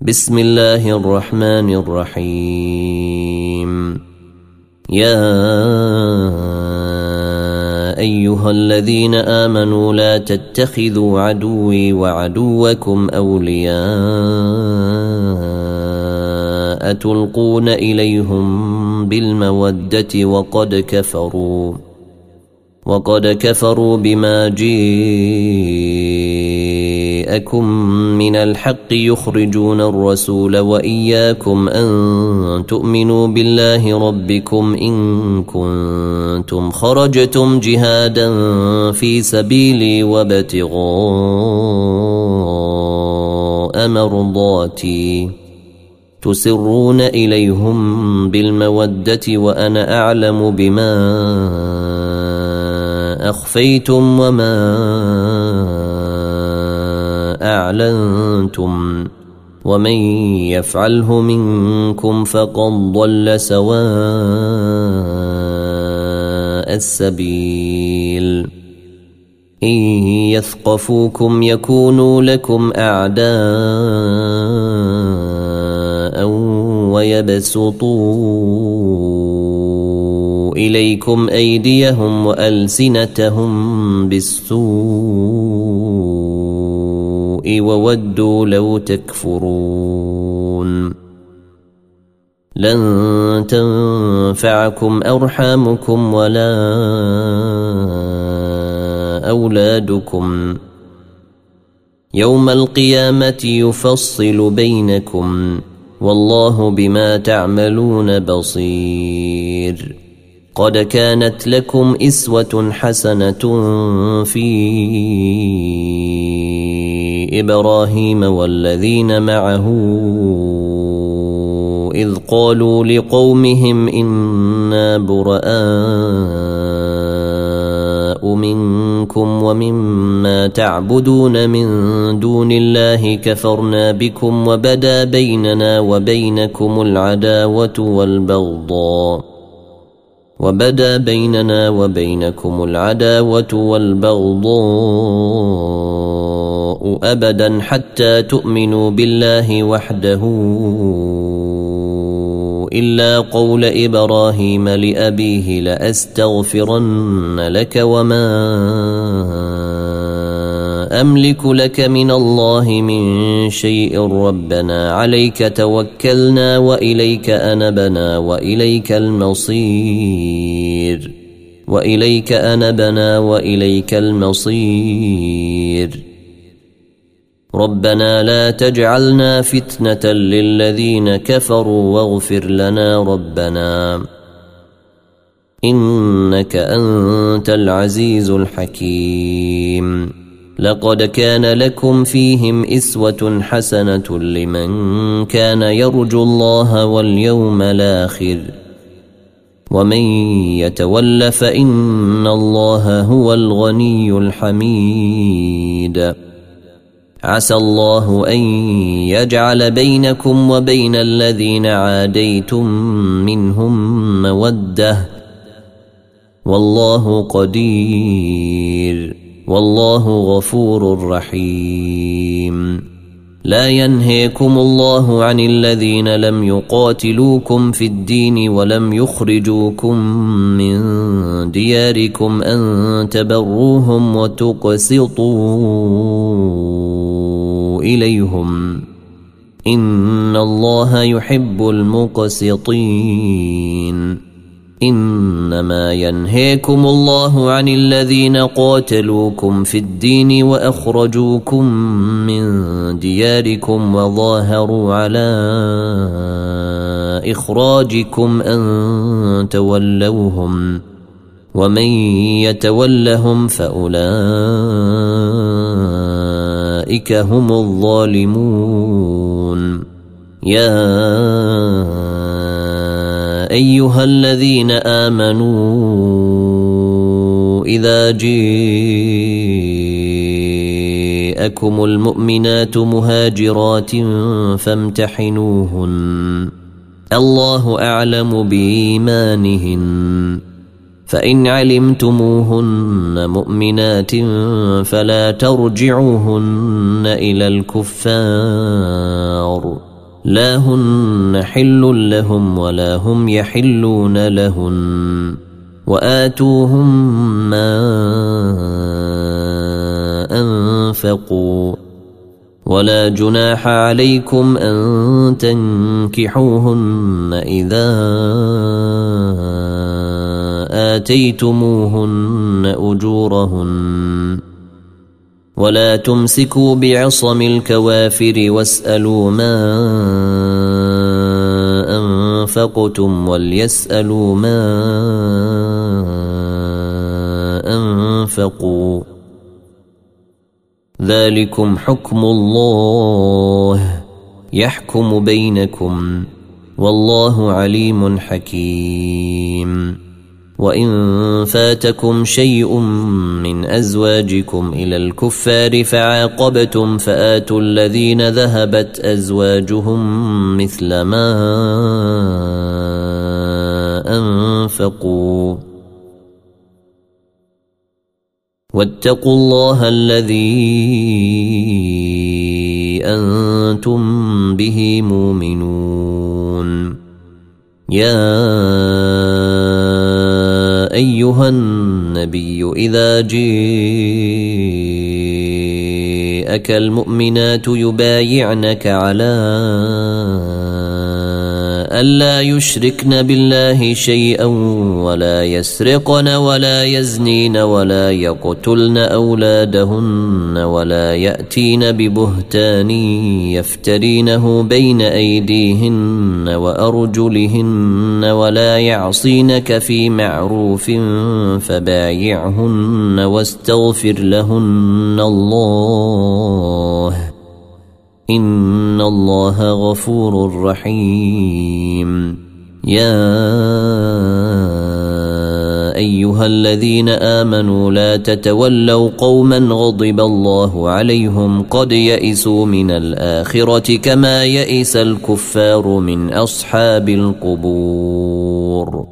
بسم الله الرحمن الرحيم. يا أيها الذين آمنوا لا تتخذوا عدوي وعدوكم أولياء تلقون إليهم بالمودة وقد كفروا بما جاءكم من الحق يخرجون الرسول وإياكم أن تؤمنوا بالله ربكم إن كنتم خرجتم جهادا في سبيلي وابتغاء مرضاتي تسرون إليهم بالمودة وأنا أعلم بما أخفيتم وما أعلنتم ومن يفعله منكم فقد ضل سواء السبيل. إن يثقفوكم يكونوا لكم أعداء ويبسطوا إليكم أيديهم وألسنتهم بالسوء وودوا لو تكفرون. لن تنفعكم أرحامكم ولا أولادكم يوم القيامة يفصل بينكم والله بما تعملون بصير. قد كانت لكم إسوة حسنة في إبراهيم والذين معه إذ قالوا لقومهم إنا براء منكم ومما تعبدون من دون الله كفرنا بكم وبدا بيننا وبينكم العداوة والبغضاء أبدا حتى تؤمنوا بالله وحده إلا قول إبراهيم لأبيه لأستغفرن لك وما أملك لك من الله من شيء منا عليك توكلنا وإليك أنبنا وإليك المصير. ربنا لا تجعلنا فتنة للذين كفروا واغفر لنا ربنا إنك أنت العزيز الحكيم. لقد كان لكم فيهم إسوة حسنة لمن كان يرجو الله واليوم الآخر ومن يتول فإن الله هو الغني الحميد. عسى الله أن يجعل بينكم وبين الذين عاديتم منهم مودة والله قدير والله غفور رحيم. لا ينهيكم الله عن الذين لم يقاتلوكم في الدين ولم يخرجوكم من دياركم أن تبروهم وتقسطوا إليهم إن الله يحب المقسطين. إنما ينهيكم الله عن الذين قاتلوكم في الدين وأخرجوكم من دياركم وظاهروا على إخراجكم أن تولوهم ومن يتولهم فأولئك هم الظالمون. يا أيها الذين آمنوا إذا جاءكم المؤمنات مهاجرات فامتحنوهن الله أعلم بإيمانهن فإن علمتموهن مؤمنات فلا ترجعوهن إلى الكفار لا هن حل لهم ولا هم يحلون لهن وآتوهم ما أنفقوا ولا جناح عليكم أن تنكحوهن إذا آتيتموهن أجورهن ولا تمسكوا بعصم الكوافر واسألوا ما أنفقتم وليسألوا ما أنفقوا ذلكم حكم الله يحكم بينكم والله عليم حكيم. وإن فاتكم شيء من أزواجكم إلى الكفار فعاقبتم فآتوا الذين ذهبت أزواجهم مثل ما أنفقوا واتقوا الله الذي أنتم به مؤمنون. يا أيها النبي إذا جاءك المؤمنات يبايعنك على ألا يشركن بالله شيئا ولا يسرقن ولا يزنين ولا يقتلن أولادهن ولا يأتين ببهتان يفترينه بين أيديهن وأرجلهن ولا يعصينك في معروف فبايعهن واستغفر لهن الله إن الله غفور رحيم. يا أيها الذين آمنوا لا تتولوا قوما غضب الله عليهم قد يئسوا من الآخرة كما يئس الكفار من أصحاب القبور.